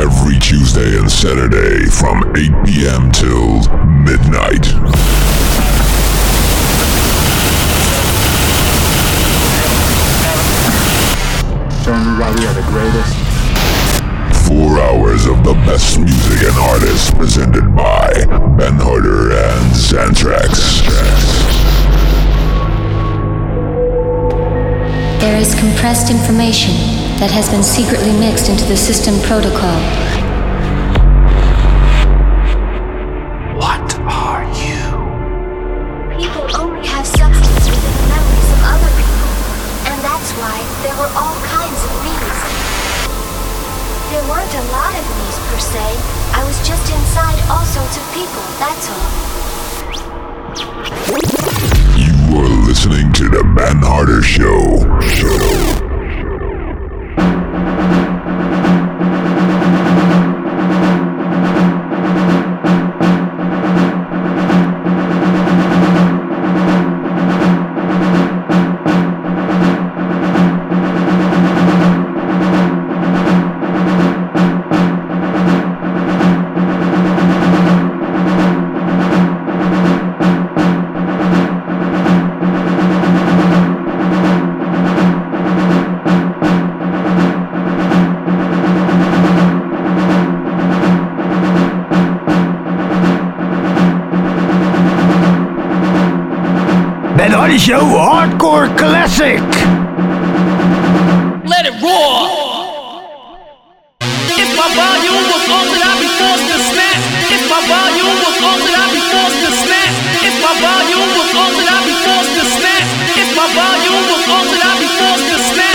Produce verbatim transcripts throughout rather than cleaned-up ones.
every Tuesday and Saturday from eight p.m. till midnight. Everybody are the greatest. Four hours of the best music and artists presented by Ben Harder and Xantrax. There is compressed information that has been secretly mixed into the system protocol. What are you? People only have substance within the memories of other people, and that's why there were all kinds of me's. There weren't a lot of me's per se. I was just inside all sorts of people, that's all. You are listening to the Ben Harder Show. Show. Ben Hardy Show Hardcore Classic. Let it roar. If my volume was on, then I'd be forced to snap. If my volume was on, then I'd be forced to snap. If my volume was on, then I'd be forced to snap. If my volume was on, then I'd be forced to snap.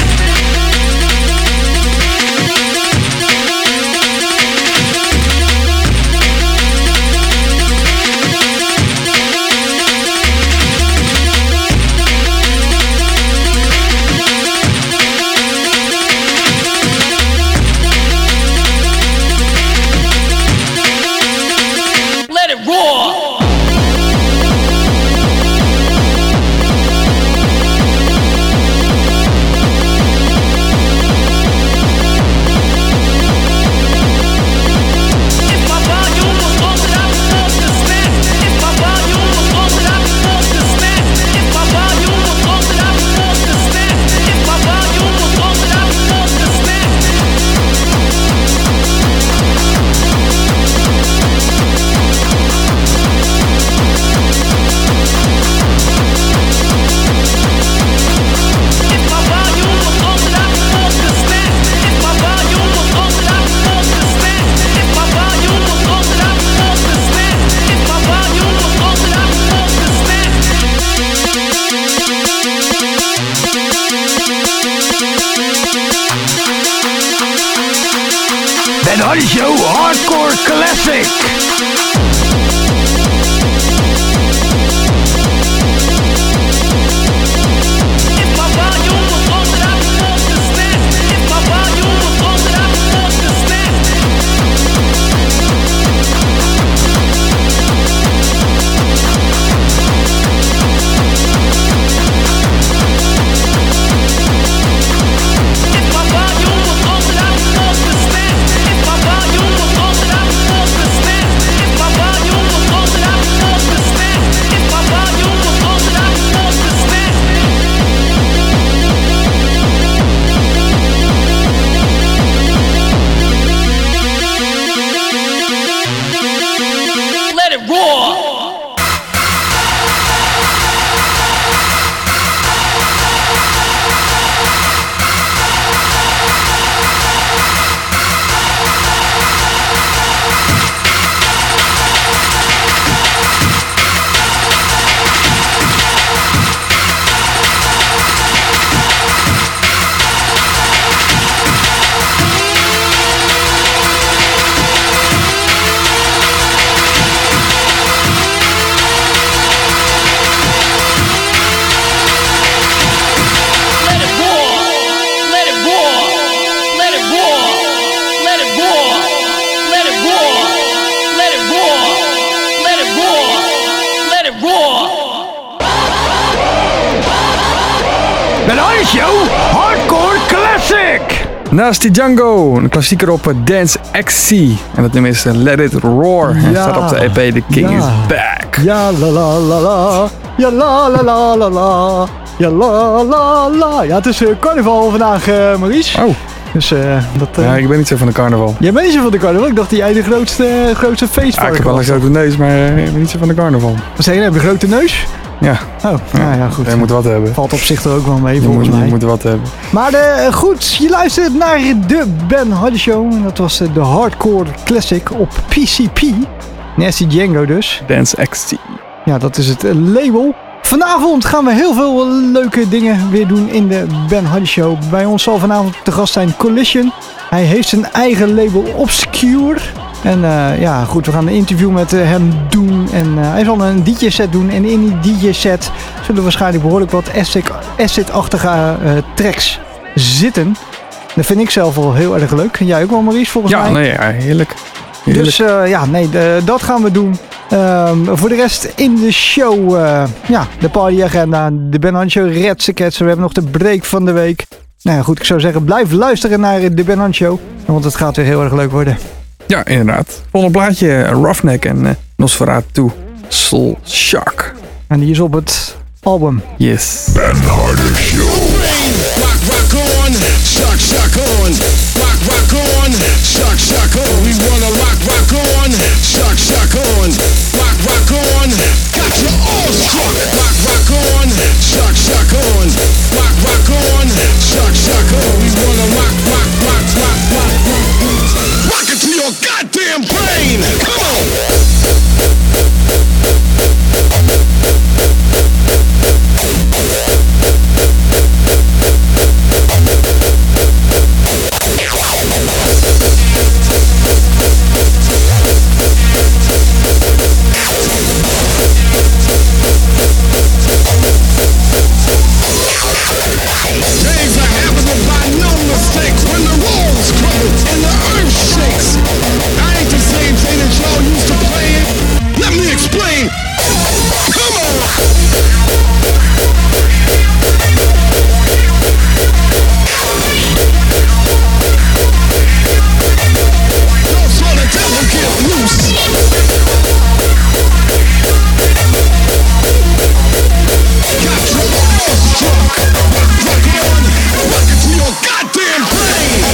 Ben Hardy Show Hardcore Classic. Ben Hardy Show Hardcore Classic. Nasty Django, een klassieker op Dance X C. En dat nummer is Let It Roar. En Ja. staat op de E P The King Ja. is Back. Ja la la la la. Ja la la la la la. Ja la la la. Ja, het is uh, carnaval vandaag, uh, Maurice. Oh, Dus uh, dat... Uh, ja, ik ben niet zo van de carnaval. Jij bent niet zo van de carnaval. Ik dacht dat jij de grootste, uh, grootste Ja, feestvarken ik heb wel een was. grote neus, maar uh, ik ben niet zo van de carnaval. Wat zeg je nou? Heb je een grote neus? Ja, Oh, ja, ja goed. je moet wat hebben. Valt op zich er ook wel mee, Je volgens moet, mij. je moet wat hebben. Maar uh, goed, je luistert naar de Ben Hardy Show. En dat was uh, de Hardcore Classic op P C P. Nasty Django dus. Dance X C. Ja, dat is het uh, label. Vanavond gaan we heel veel leuke dingen weer doen in de Ben Hardy Show. Bij ons zal vanavond te gast zijn Collision. Hij heeft zijn eigen label Obscure. En uh, ja, goed, we gaan een interview met uh, hem doen. En uh, hij zal een D J-set doen. En in die D J-set zullen waarschijnlijk behoorlijk wat acid-achtige uh, tracks zitten. Dat vind ik zelf wel heel erg leuk. En jij ook wel, Maurice, volgens Ja, mij? nee, ja, heerlijk. heerlijk. Dus uh, ja, nee, de, dat gaan we doen. Um, voor de rest in de show, uh, ja, de partyagenda, de Ben Hardy Show, Red Ketsen. We hebben nog de break van de week. Nou ja, goed, ik zou zeggen, blijf luisteren naar de Ben Hardy Show. Want het gaat weer heel erg leuk worden. Ja, inderdaad. Volgende plaatje, Roughneck en uh, Nosferatu. Soul Shock. En die is op het album. Yes. Ben Harder Show. Rock, rock on, shock, shock on. Rock, rock on, shock, shock on. We wanna rock, rock on, shock, shock on. Rock, rock on, got you all struck. Rock, rock on, shock, shock on. Rock, rock on, shock, shock on. We wanna rock, rock, rock, rock, rock, rock. Rock it to your goddamn brain. Come on. Things are happening by no mistake when the walls crumble and the earth shakes. I ain't the same thing that y'all used to playing. Let me explain. Come on. Don't saw the devil get loose. Got you all struck. Rock on, rock it to your goddamn brain.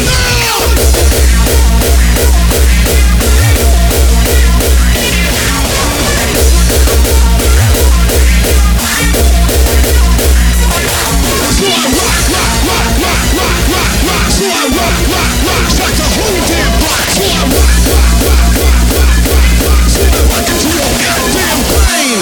So I rock, rock, rock, rock, rock, rock, rock. So I rock, rock, rock, rock the whole damn block. So I rock, rock, rock, rock, rock, rock, rock. So I rock it to your goddamn brain.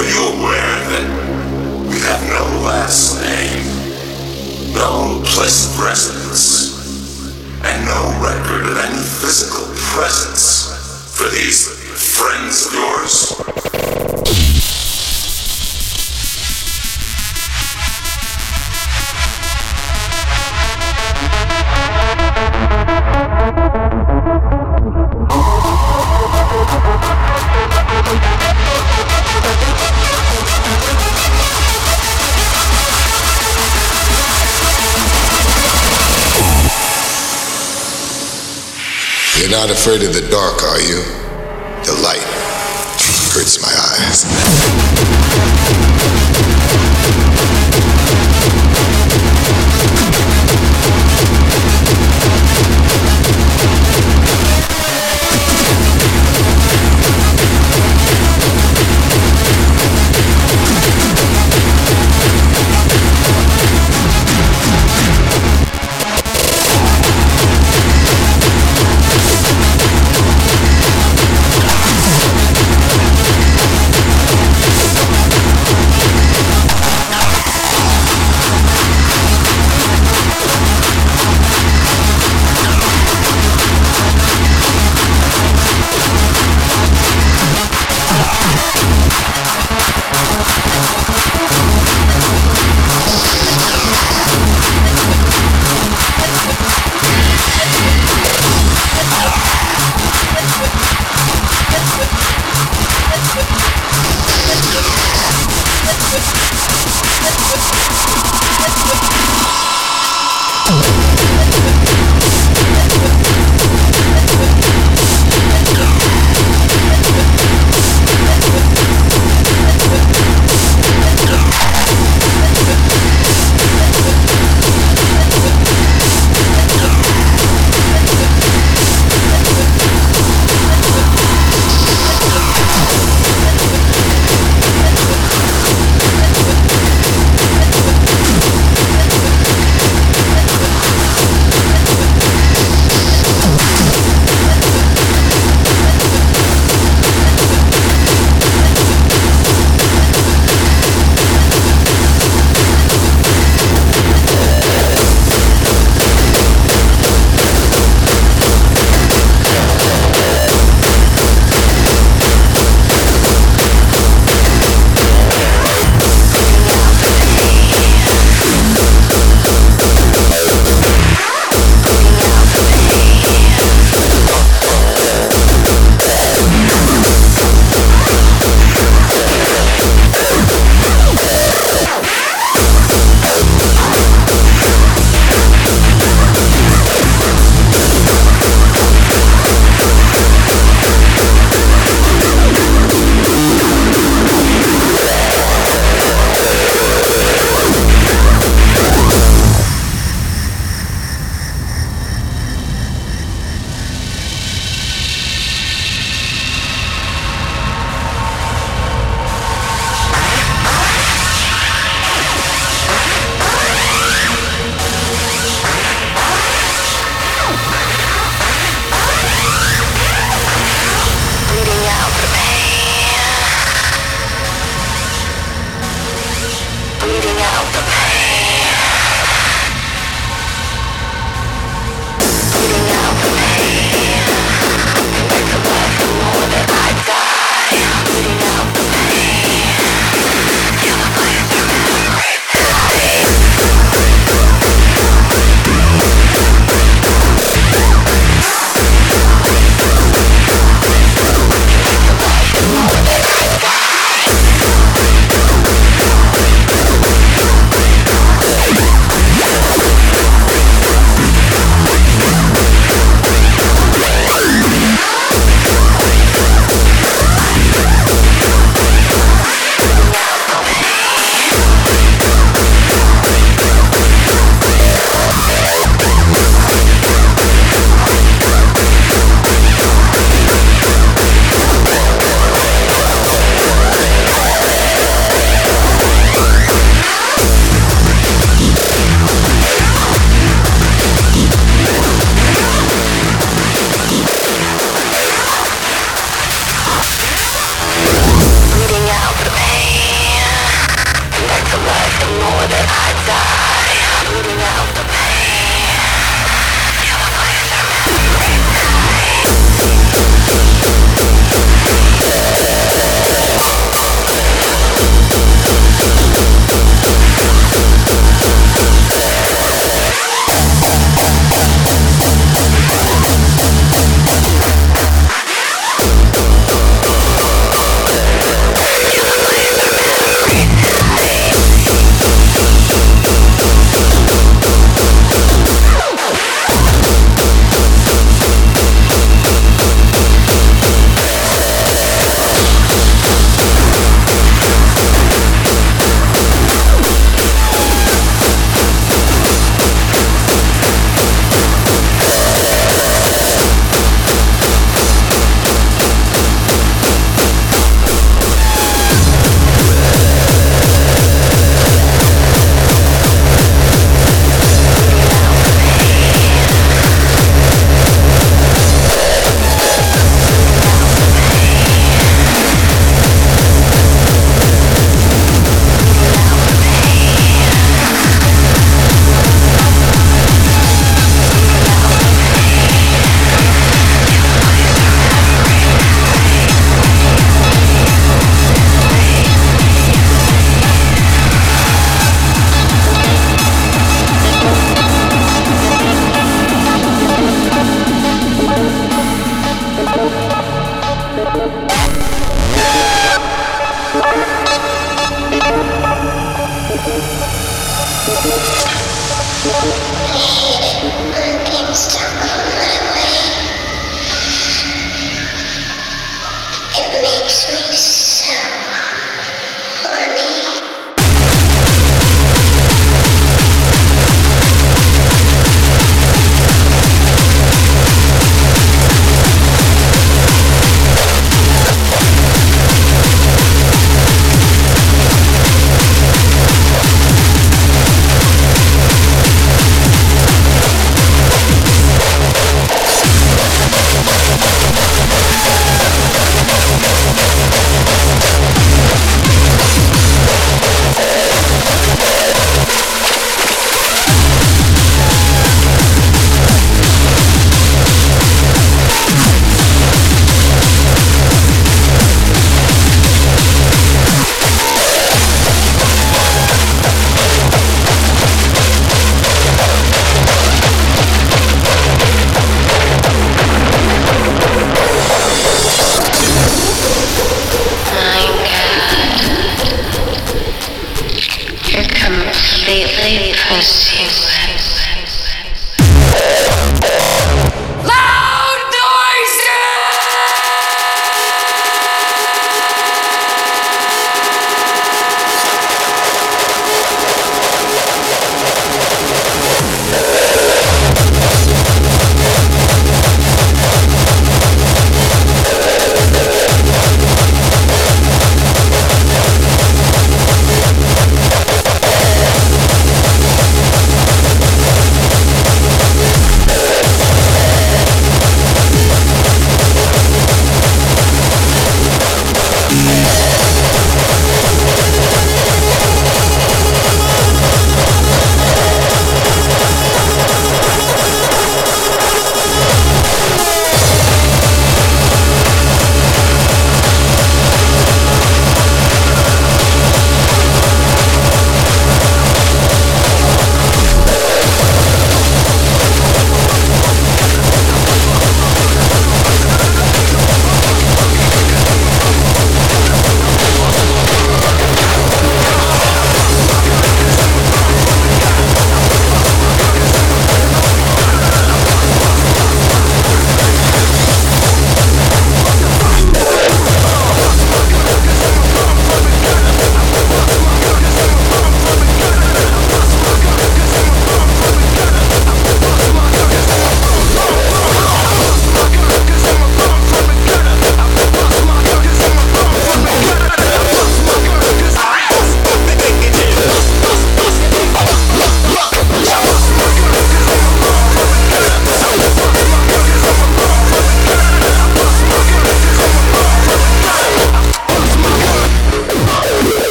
Are you aware that we have no last name, no place of residence, and no record of any physical presence for these friends of yours? You're not afraid of the dark, are you? The light hurts my eyes.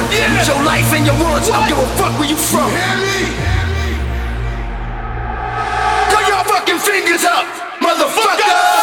Yeah. Use your life and your words. I don't give a fuck where you from. You hear me? Put your fucking fingers up, motherfucker!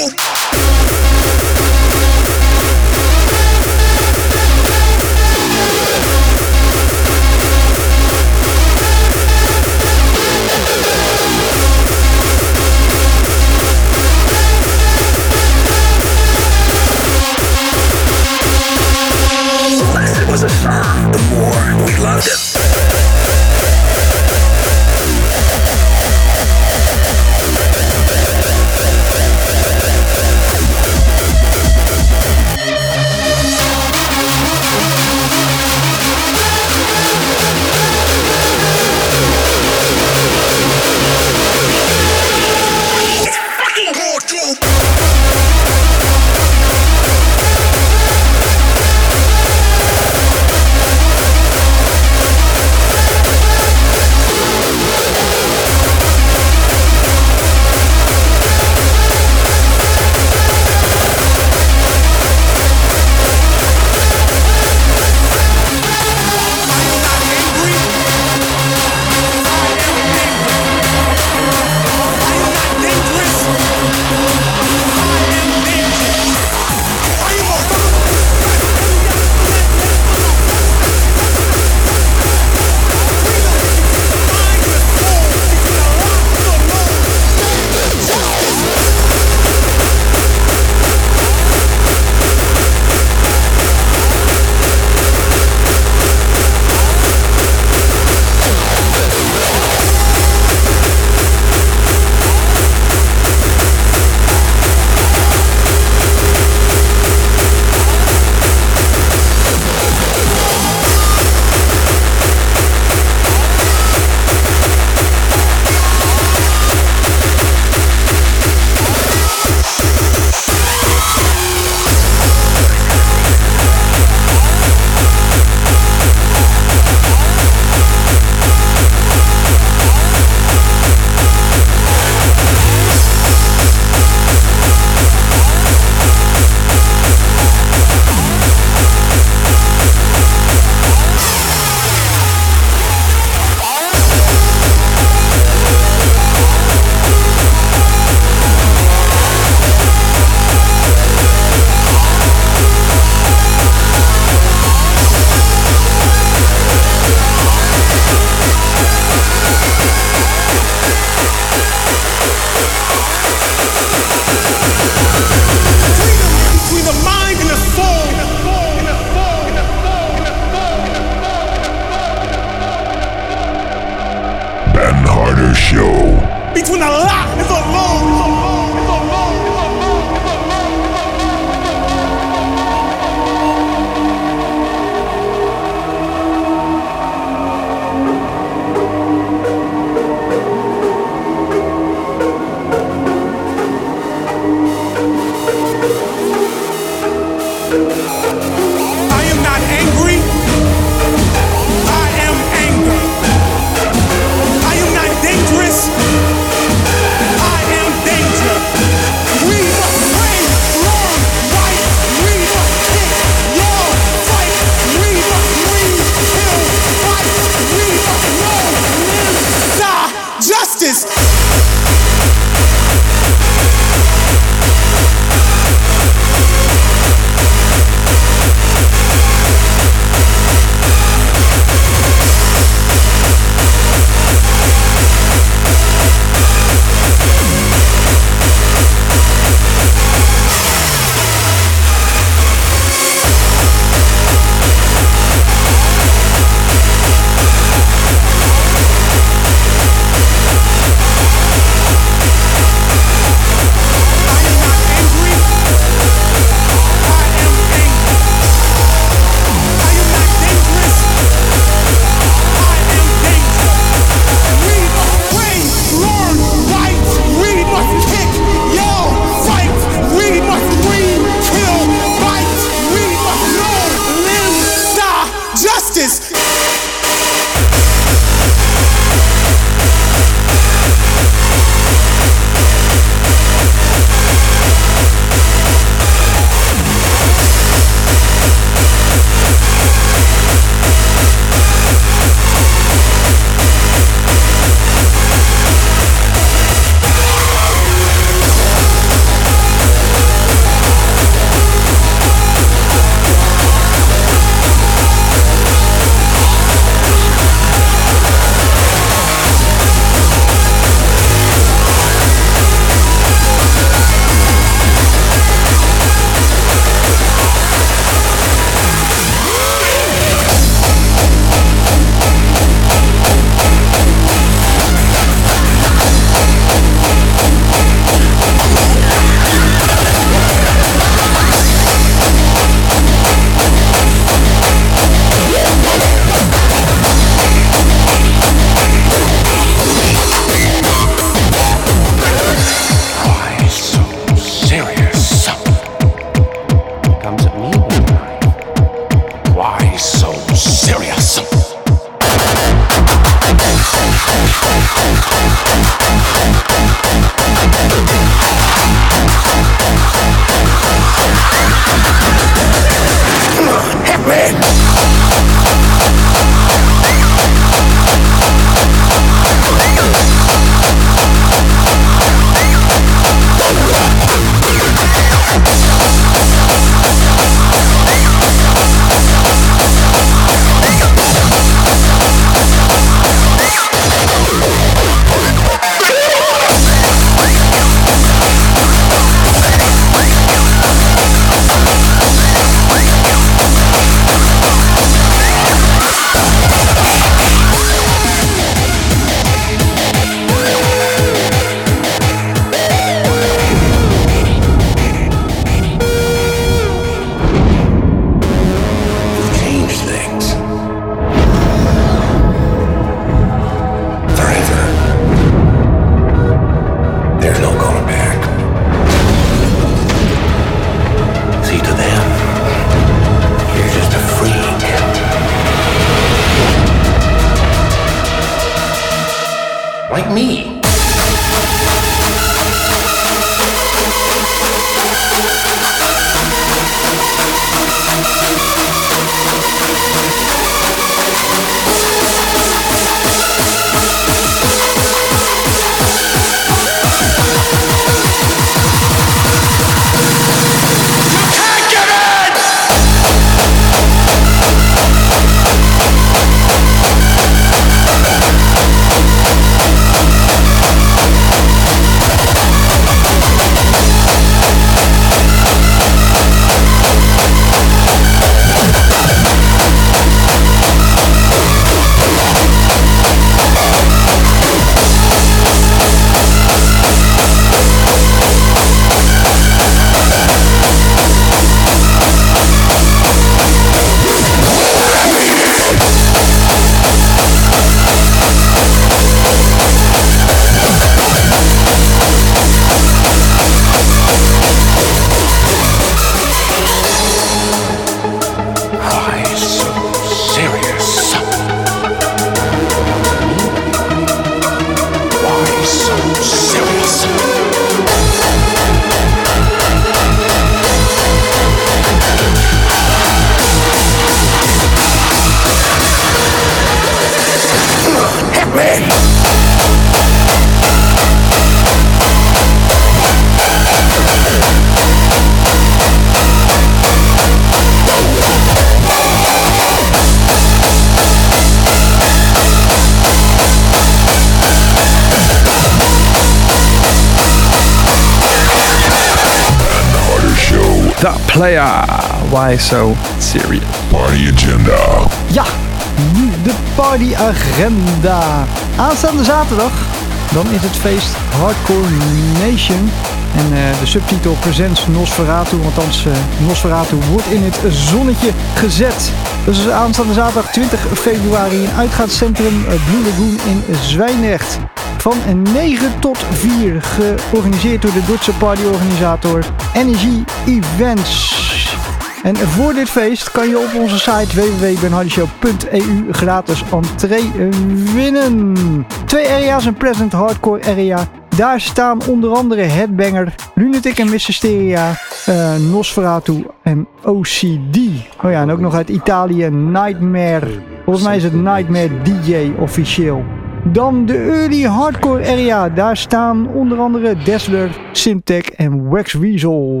Da Playa. Why so serious? Party agenda. Ja, nu de partyagenda. Aanstaande zaterdag, dan is het feest Hardcore Nation. En uh, de subtitel Presents Nosferatu, althans uh, Nosferatu wordt in het zonnetje gezet. Dus aanstaande zaterdag twintig februari in uitgaanscentrum uh, Blue Lagoon in Zwijndrecht. Van negen tot vier, georganiseerd door de Duitse partyorganisator Energy Events. En voor dit feest kan je op onze site w w w punt ben hardy show punt e u gratis entree winnen. Twee area's, een present hardcore area. Daar staan onder andere Headbanger, Lunatic en Mysteria, uh, Nosferatu en O C D. Oh ja, en ook nog uit Italië Nightmare. Volgens mij is het Nightmare D J officieel. Dan de Early Hardcore area. Daar staan onder andere Dazzler, Simtech en Wax Weasel.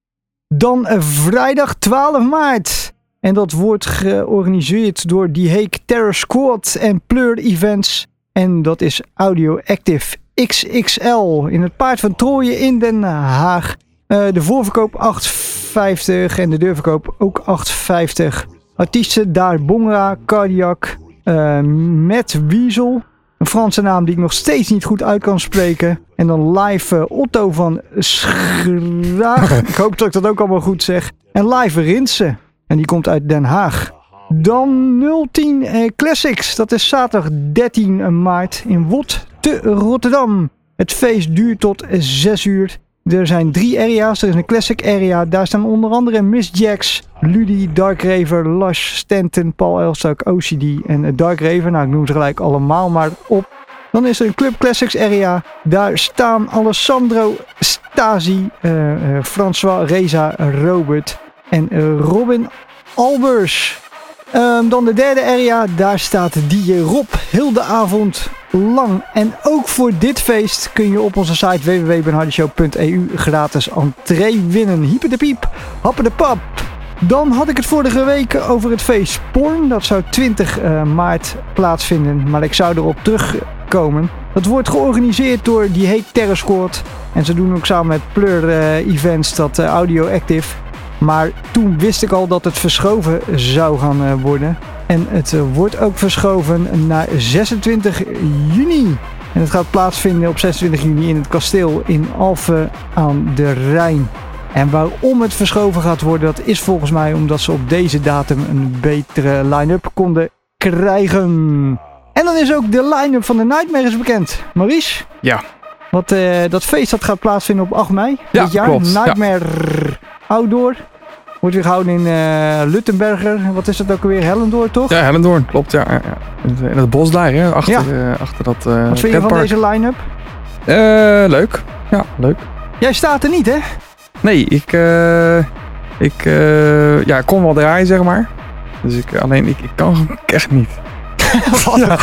Dan uh, vrijdag twaalf maart. En dat wordt georganiseerd door Die Hague Terror Squad en Pleur Events. En dat is Audio Active X X L in het Paard van Trooien in Den Haag. Uh, de voorverkoop acht vijftig en de deurverkoop ook acht vijftig. Artiesten daar Bongra, Cardiac, uh, Matt Weasel. Een Franse naam die ik nog steeds niet goed uit kan spreken. En dan live uh, Otto van Schraag. Ik hoop dat ik dat ook allemaal goed zeg. En live Rinse. En die komt uit Den Haag. Dan nul tien uh, Classics. Dat is zaterdag dertien maart in Wot te Rotterdam. Het feest duurt tot zes uur. Er zijn drie area's. Er is een classic area. Daar staan onder andere Miss Jax, Ludi, Dark Raver, Lush, Stanton, Paul Elstak, O C D en Dark Raver. Nou, ik noem ze gelijk allemaal maar op. Dan is er een Club Classics area. Daar staan Alessandro, Stasi, uh, uh, François, Reza, Robert en uh, Robin Albers. Um, dan de derde area. Daar staat D J Rob heel de avond lang. En ook voor dit feest kun je op onze site w w w punt ben hardy show punt e u gratis entree winnen. Hyper de piep, happen de pap. Dan had ik het vorige week over het feest Porn. Dat zou twintig maart plaatsvinden, maar ik zou erop terugkomen. Dat wordt georganiseerd door Die Hague Terror Squad. En ze doen ook samen met Pleur uh, Events dat uh, Audio Active. Maar toen wist ik al dat het verschoven zou gaan uh, worden. En het uh, wordt ook verschoven naar zesentwintig juni. En het gaat plaatsvinden op zesentwintig juni in het kasteel in Alphen aan de Rijn. En waarom het verschoven gaat worden, dat is volgens mij omdat ze op deze datum een betere line-up konden krijgen. En dan is ook de line-up van de Nightmares bekend. Maurice? Ja. Wat, uh, dat feest dat gaat plaatsvinden op acht mei ja, dit jaar. Klopt. Nightmare ja. Outdoor. Wordt weer gehouden in uh, Luttenberger. Wat is dat ook alweer? Hellendoorn, toch? Ja, Hellendoorn. Klopt, ja. ja, ja. In het bos daar, hè? Achter, ja. uh, achter dat uh, Wat vind je van deze line-up? Uh, leuk. Ja, leuk. Jij staat er niet, hè? Nee, ik... Uh, ik uh, ja, ik kon wel draaien, zeg maar. Dus ik... Alleen, ik, ik kan echt niet. ja.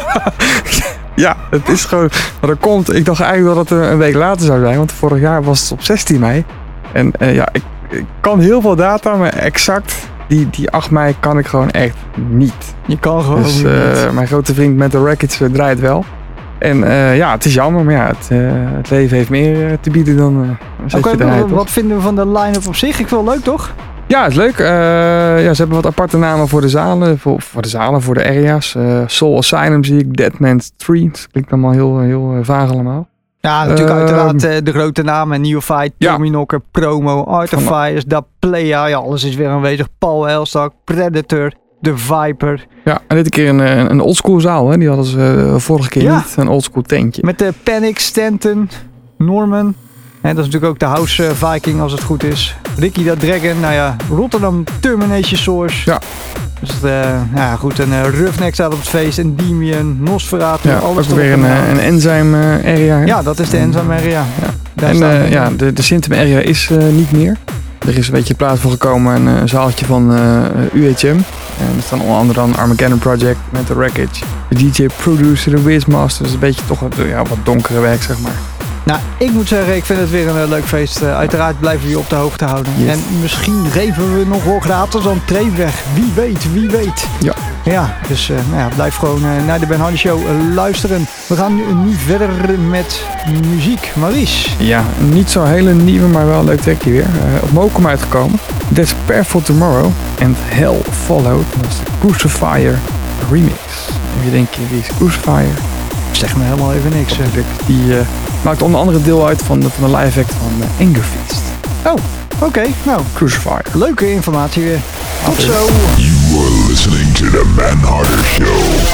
ja, het is gewoon... Maar dat komt... Ik dacht eigenlijk dat het een week later zou zijn. Want vorig jaar was het op zestien mei. En uh, ja, ik... Ik kan heel veel data, maar exact die, die acht mei kan ik gewoon echt niet. Je kan gewoon dus, uh, niet. Mijn grote vriend met de Rackets uh, draait wel. En uh, ja, het is jammer, maar ja, het, uh, het leven heeft meer uh, te bieden dan uh, zet okay, je eruit, wat toch? Vinden we van de line-up op zich? Ik vind het wel leuk, toch? Ja, het is leuk. Uh, ja, ze hebben wat aparte namen voor de zalen, voor, voor de zalen, voor de area's. Uh, Soul Asylum zie ik, Deadman's Tree. Dat klinkt allemaal heel, heel uh, vaag allemaal. Ja, natuurlijk uh, uiteraard uh, de grote namen. Neophyte, ja. Tommy Knocker, Promo, Artifiers, Da Playa. Ja, alles is weer aanwezig. Paul Elstak, Predator, The Viper. Ja, en dit keer een, een oldschool zaal. Hè? Die hadden ze uh, vorige keer ja. niet. Een oldschool tentje. Met de Panic, Stanton, Norman. En dat is natuurlijk ook de House uh, Viking als het goed is. Ricky the Dragon. Nou ja, Rotterdam Termination Source. Ja. Dus uh, ja, goed, een uh, Roughneck staat op het feest, een Endymion, Nosferatu, ja, alles ook weer een, een enzyme uh, area. Hè? Ja, dat is de enzyme area. Ja. En uh, ja, de, de symptom area is uh, niet meer. Er is een beetje plaats voor gekomen, een, een zaaltje van uh, U H M. En er staan onder andere dan Armageddon Project met de Wreckage. De D J Producer, de Wizmaster, dus een beetje toch wat, ja, wat donkere werk, zeg maar. Nou, ik moet zeggen, ik vind het weer een uh, leuk feest. Uh, uiteraard blijven we je op de hoogte houden. Yes. En misschien geven we nog wel gratis entree weg. Wie weet, wie weet. Ja. Ja, dus uh, nou ja, blijf gewoon uh, naar de Ben Hardy Show uh, luisteren. We gaan nu, nu verder met muziek. Maurice. Ja, niet zo'n hele nieuwe, maar wel een leuk trackje weer. Uh, op Mokum uitgekomen. Despair for Tomorrow and Hell Followed. Dat is de Crucifier remix. En je denkt, wie is Crucifier? Zeg me helemaal even niks. Uh. Die uh, maakt onder andere deel uit van de, van de live act van uh, Angerfist. Oh, oké. Okay, nou, Crucifier. Leuke informatie weer. Tot After. zo. You are listening to the Ben Harder Show.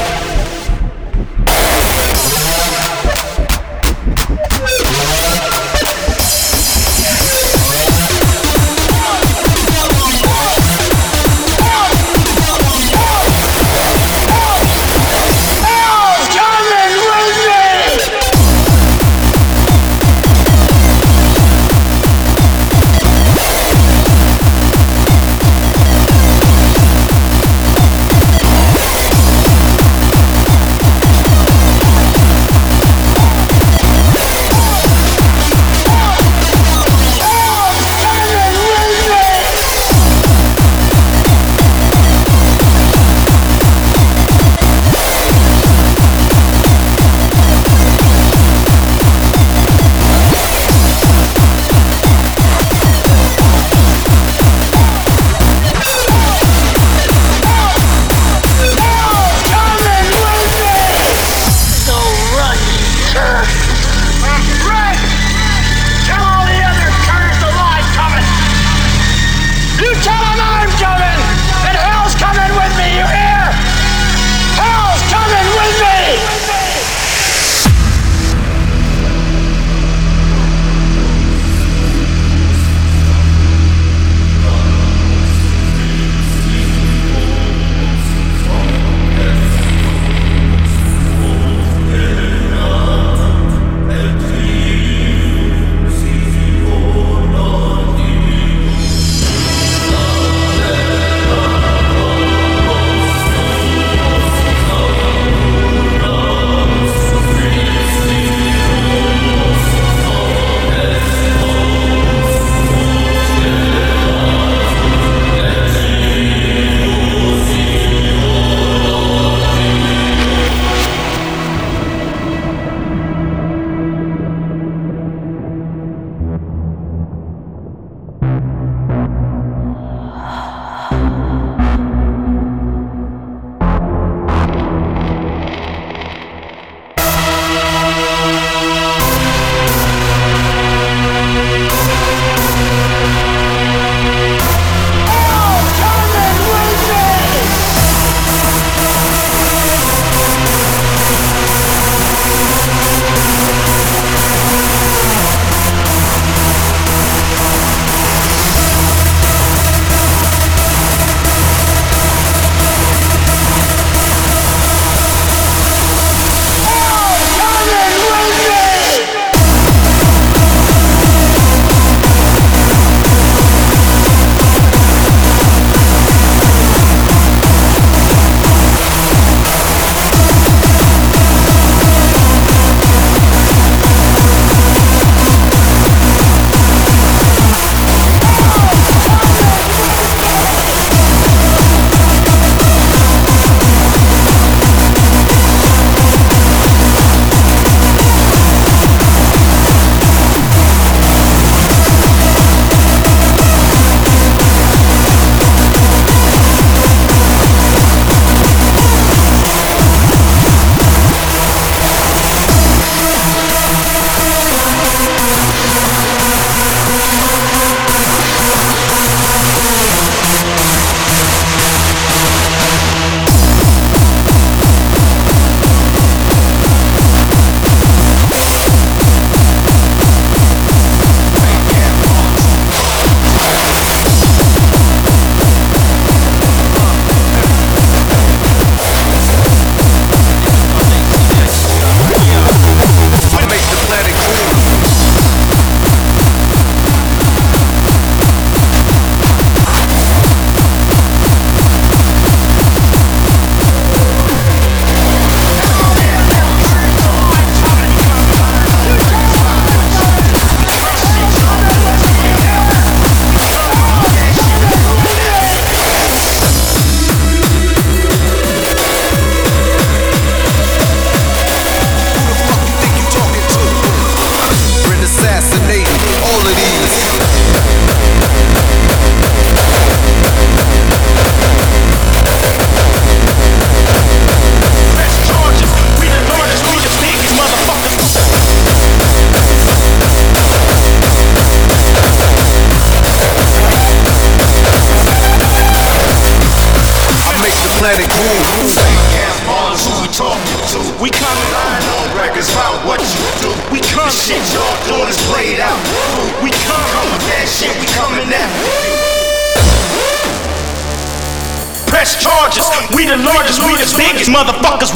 Press charges. We the largest, we the biggest motherfuckers.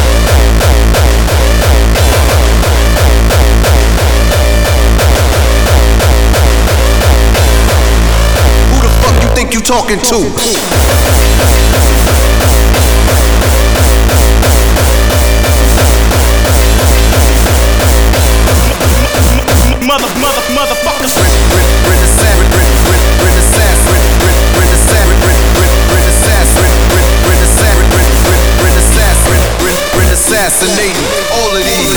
Who the fuck you think you talking to? Mother, mother, motherfuckers. Assassinating all of these.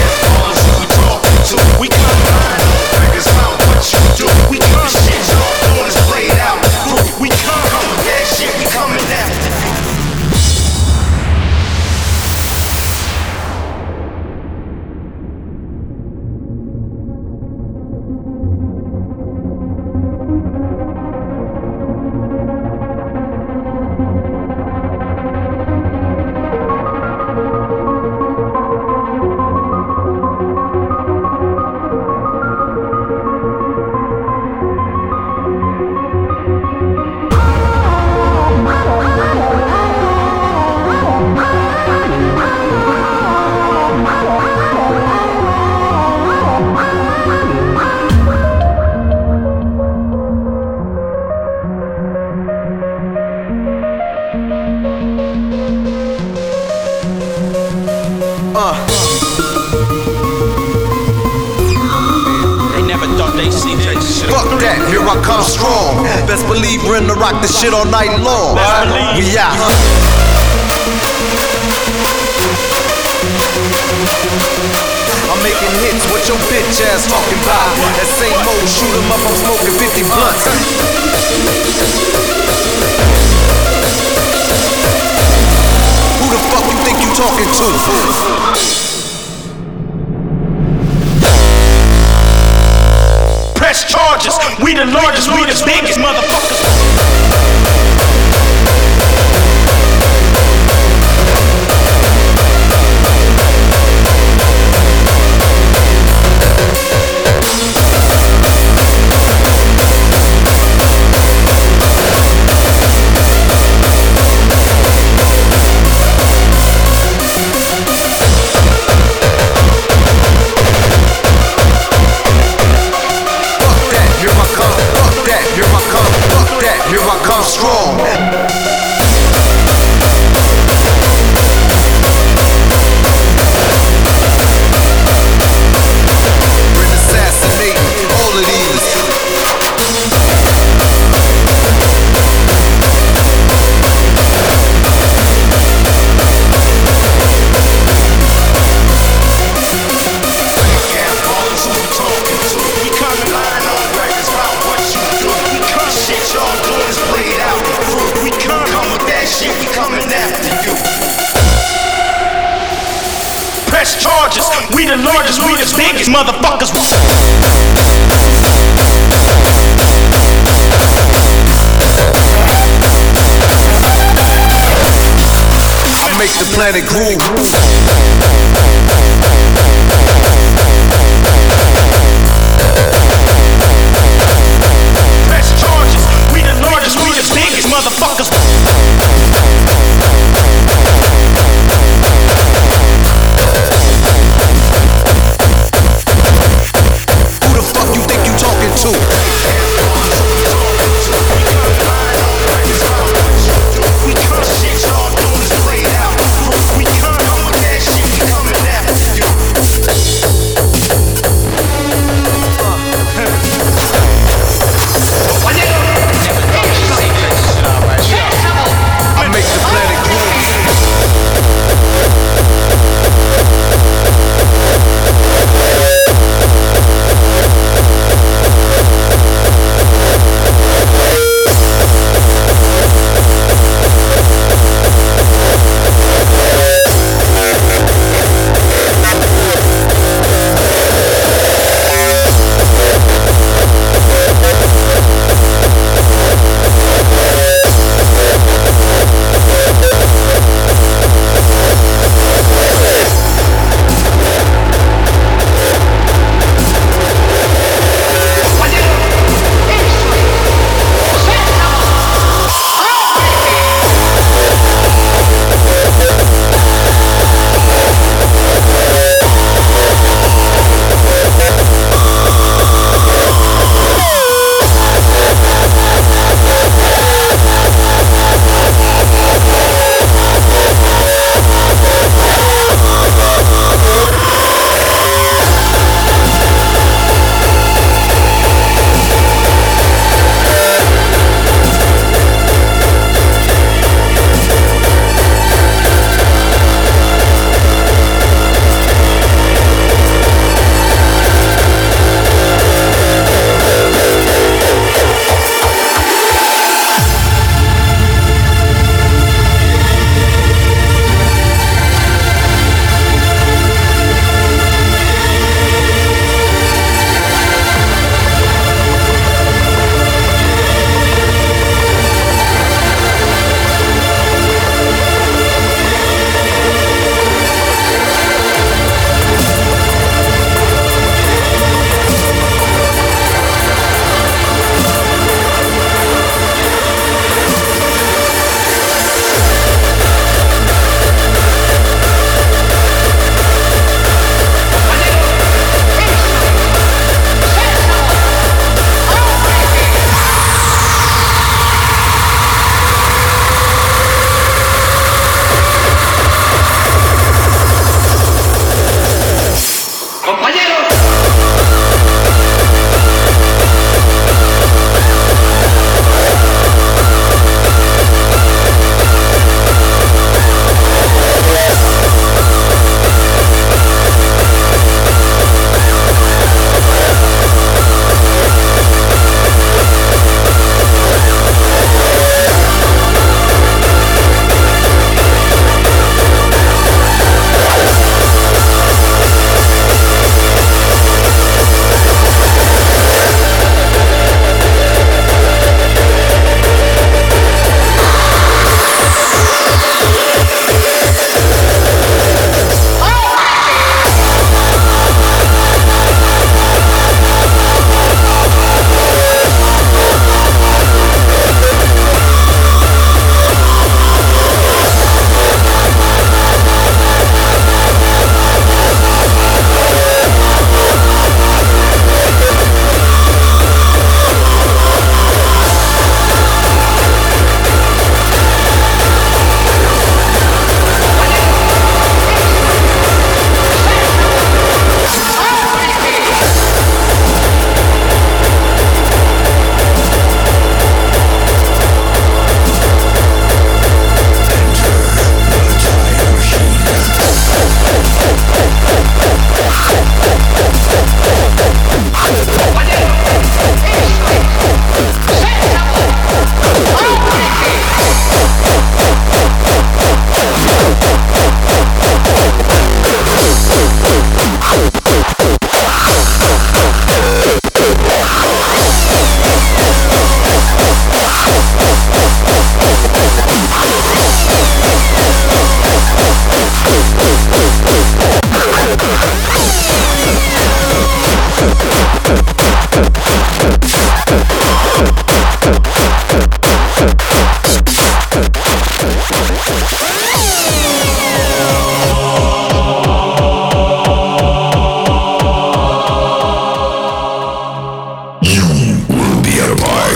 We come around, figures out what you do. We come shit y'all doing is played out. We come, come with that shit, we coming after you. Rock the shit all night long. We out. I'm making hits, what your bitch ass talking about? That same old shoot 'em up, I'm smoking fifty blunts. Who the fuck you think you talking to? Press charges. We the largest, we the biggest motherfuckers. Strong. Been assassinating all of these. Charges. We the largest, we the biggest motherfuckers. Make the planet groove. Press charges. We the largest, we the biggest motherfuckers.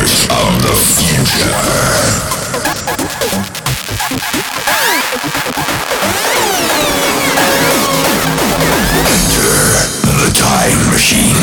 Masters of the future. Enter the time machine.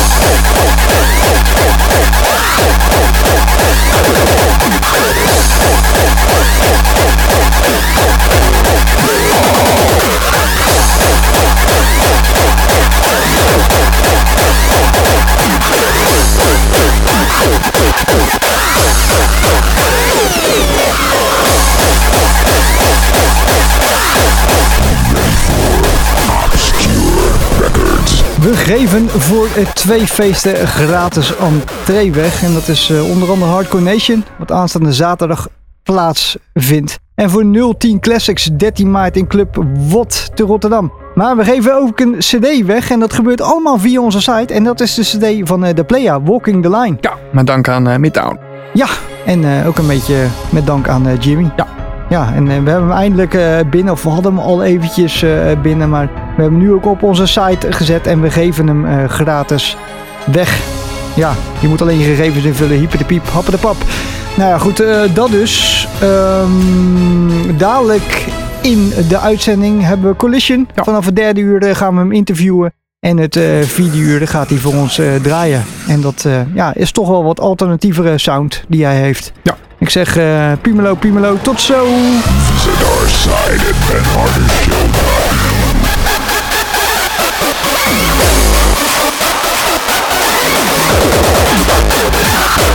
We geven voor twee feesten gratis entree weg. En dat is uh, onder andere Hardcore Nation, wat aanstaande zaterdag plaatsvindt. En voor nul tien Classics dertien maart in Club W O T te Rotterdam. Maar we geven ook een cd weg en dat gebeurt allemaal via onze site. En dat is de cd van uh, de Playa, Walking the Line. Ja, met dank aan uh, Midtown. Ja, en uh, ook een beetje met dank aan uh, Jimmy. Ja. Ja, en uh, we hebben hem eindelijk uh, binnen, of we hadden hem al eventjes uh, binnen, maar we hebben hem nu ook op onze site gezet en we geven hem uh, gratis weg. Ja, je moet alleen je gegevens invullen, hyper de piep, happen de pap. Nou ja, goed, uh, dat dus. Um, dadelijk in de uitzending hebben we Collision. Ja. Vanaf het derde uur uh, gaan we hem interviewen. En het uh, vierde uur gaat hij voor ons uh, draaien. En dat uh, ja, is toch wel wat alternatievere sound die hij heeft. Ja. Ik zeg uh, Pumelo, Pumelo, tot zo! Visit our site at ben harder show dot com. We'll be right back.